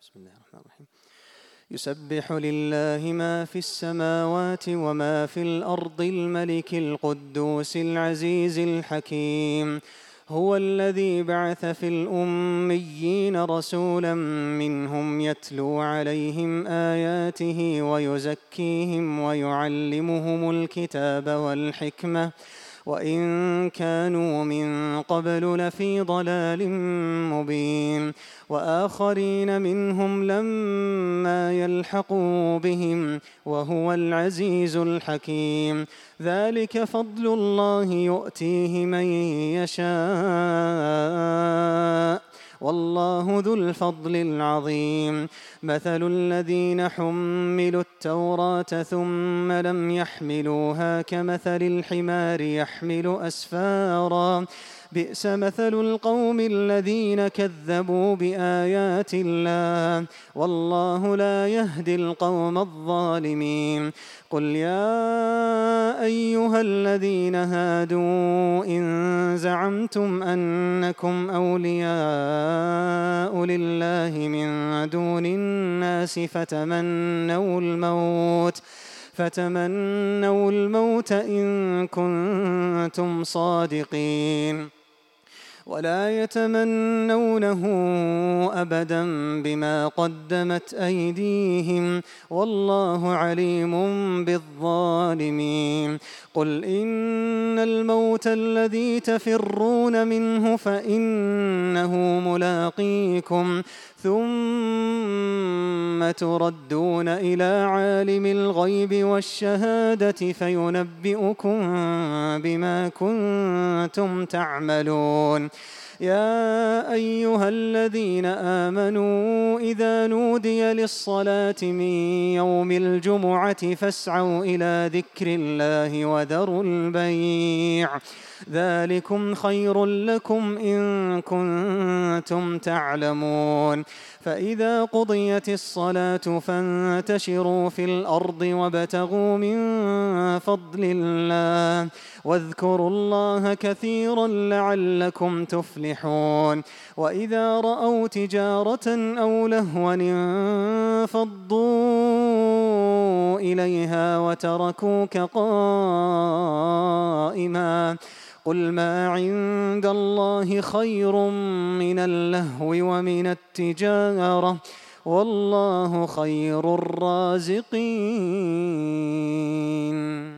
بسم الله الرحمن الرحيم. يسبح لله ما في السماوات وما في الأرض الملك القدوس العزيز الحكيم. هو الذي بعث في الأميين رسولا منهم يتلو عليهم آياته ويزكيهم ويعلمهم الكتاب والحكمة وإن كانوا من قبل لفي ضلال مبين. وآخرين منهم لما يلحقوا بهم وهو العزيز الحكيم. ذلك فضل الله يؤتيه من يشاء والله ذو الفضل العظيم. مثل الذين حملوا التوراة ثم لم يحملوها كمثل الحمار يحمل أسفارا بئس مثل القوم الذين كذبوا بآيات الله والله لا يهدي القوم الظالمين. قل يا أيها الذين هادوا إن زعمتم أنكم أولياء لله من دون الناس فتمنوا الموت إن كنتم صادقين ولا يتمنونه أبدا بما قدمت أيديهم والله عليم بالظالمين. قل إن الموت الذي تفرون منه فإنه ملاقيكم ثم تردون إلى عالم الغيب والشهادة فينبئكم بما كنتم تعملون. يا أيها الذين آمنوا إذا نودي للصلاة من يوم الجمعة فاسعوا إلى ذكر الله وذروا البيع ذلكم خير لكم إن كنتم تعلمون. فإذا قضيت الصلاة فانتشروا في الأرض وابتغوا من فضل الله واذكروا الله كثيرا لعلكم تفلحون. وإذا رأوا تجارة أو لهوا انفضوا إليها وتركوك قائما قل ما عند الله خير من اللهو ومن التجارة والله خير الرازقين.